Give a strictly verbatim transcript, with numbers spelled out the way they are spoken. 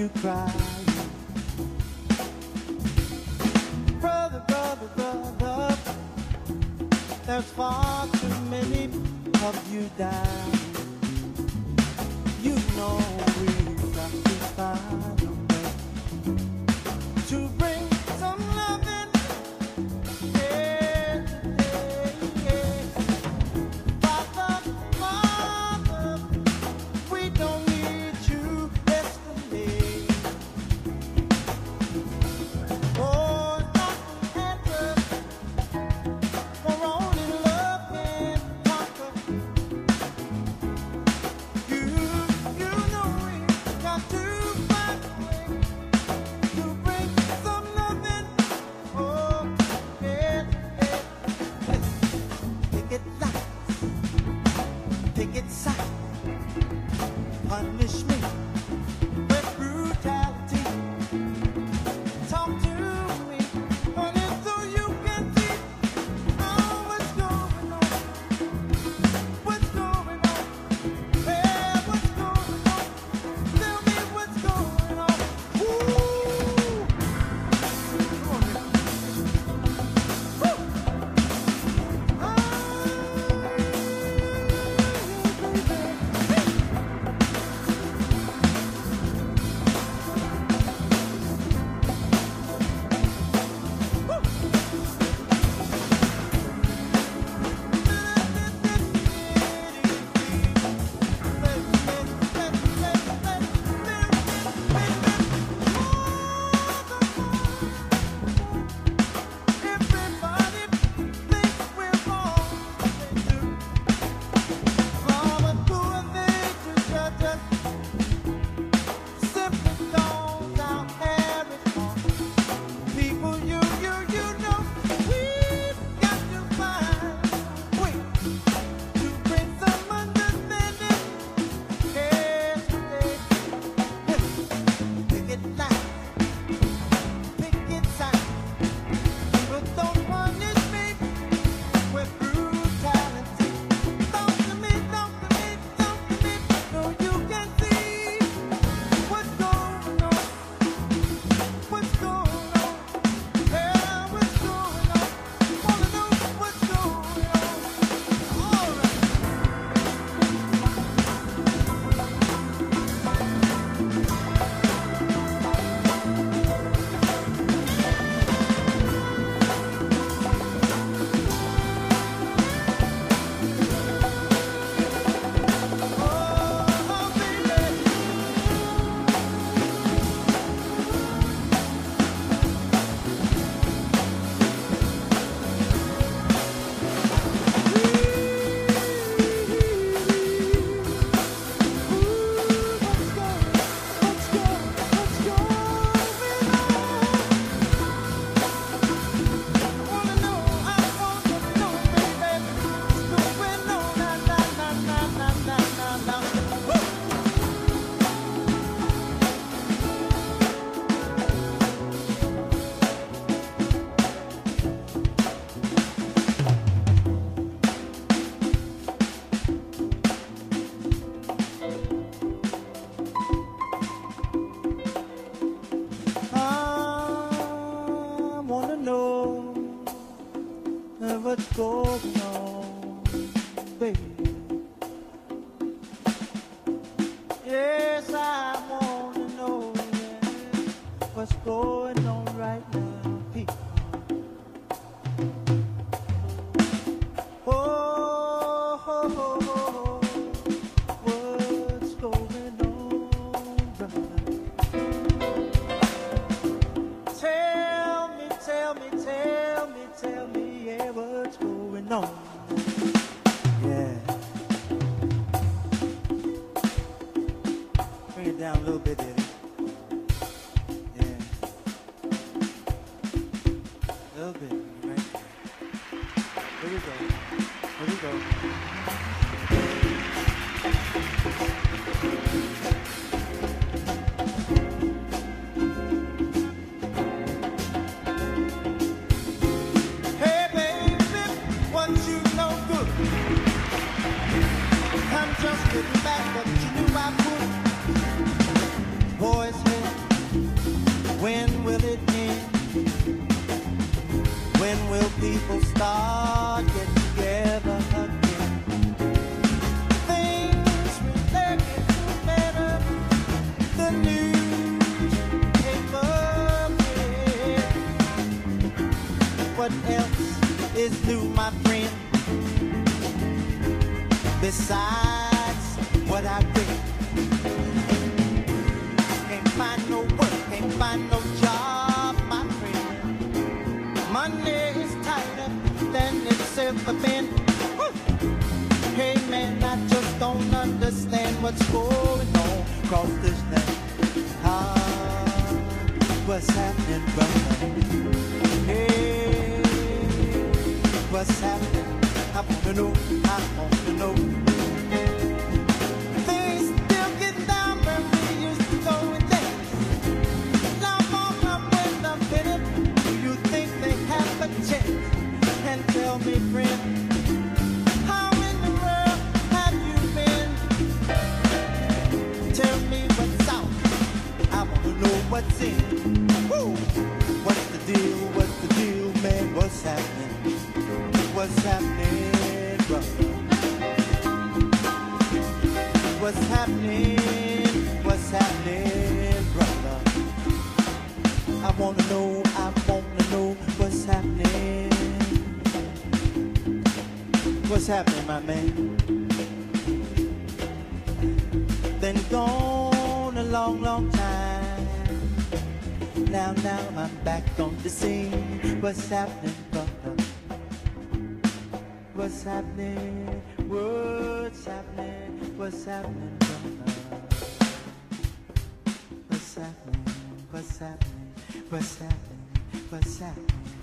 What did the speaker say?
you cry. Brother, brother, brother, there's far too many of you down. You know we've got to find a way to bring some loving. Yeah, yeah, yeah. Father, Father, we don't need you yesterday. Oh, not an answer, for only love can conquer. You, you know we got to find a way to bring some loving. Oh, yeah, yeah. Take it light, take it soft, punish me with brutality. Talk to me, honey, so you can see oh, what's going on, what's going on, yeah, what's going on. Tell me what's going on. Woo! Come on, man. Woo! Ah, everybody thinks we're wrong. They do. Mama, who are they to judge us? Simply don't out carry on. People, you, you, you know we've got to find a way to bring some understanding. Yes, yes. Pick it light, pick it sound, but don't punish me with brutality. Talk to me, talk to me, talk to me, so you can see what's going on, what's going on, yeah, what's going on. Wanna know what's going on. All right. Oh, baby. I wanna know what's going on, baby. Yes, I wanna know yeah, what's going on right now, people. Oh, oh, oh, oh, what's going on, brother? Tell me, tell me, tell me, tell me, yeah, what's going on? Yeah. Bring it down a little bit, Eddie. Yeah. A little bit, right? Here we go. Here we go. Hey, baby, what you know good? I'm just getting back what you knew I would. Boys, hey. will people start getting together again? Things will get better. The newspaper read. What else is new, my friend? Besides what I read, can't find no work, can't find no job, my friend. Money is tighter than it's ever been. Woo! Hey man, I just don't understand what's going on across this land. Ah, what's happening, brother? Hey, what's happening? I wanna know, I wanna know. Things still get down where we used to go and dance. Now I'm up with a minute. Do you think they have a chance? And tell me, friend, how in the world have you been? Tell me what's out. I wanna know what's in. Woo! What's the deal? What's the deal, man? What's happening? What's happening, brother? What's happening? What's happening, brother? I wanna know, I wanna know what's happening. What's happening, my man? Been gone a long, long time. Now, now I'm back on the scene. What's happening, brother? What's happening? What's happening? What's happening, brother? What's happening? What's happening? What's happening? What's happening?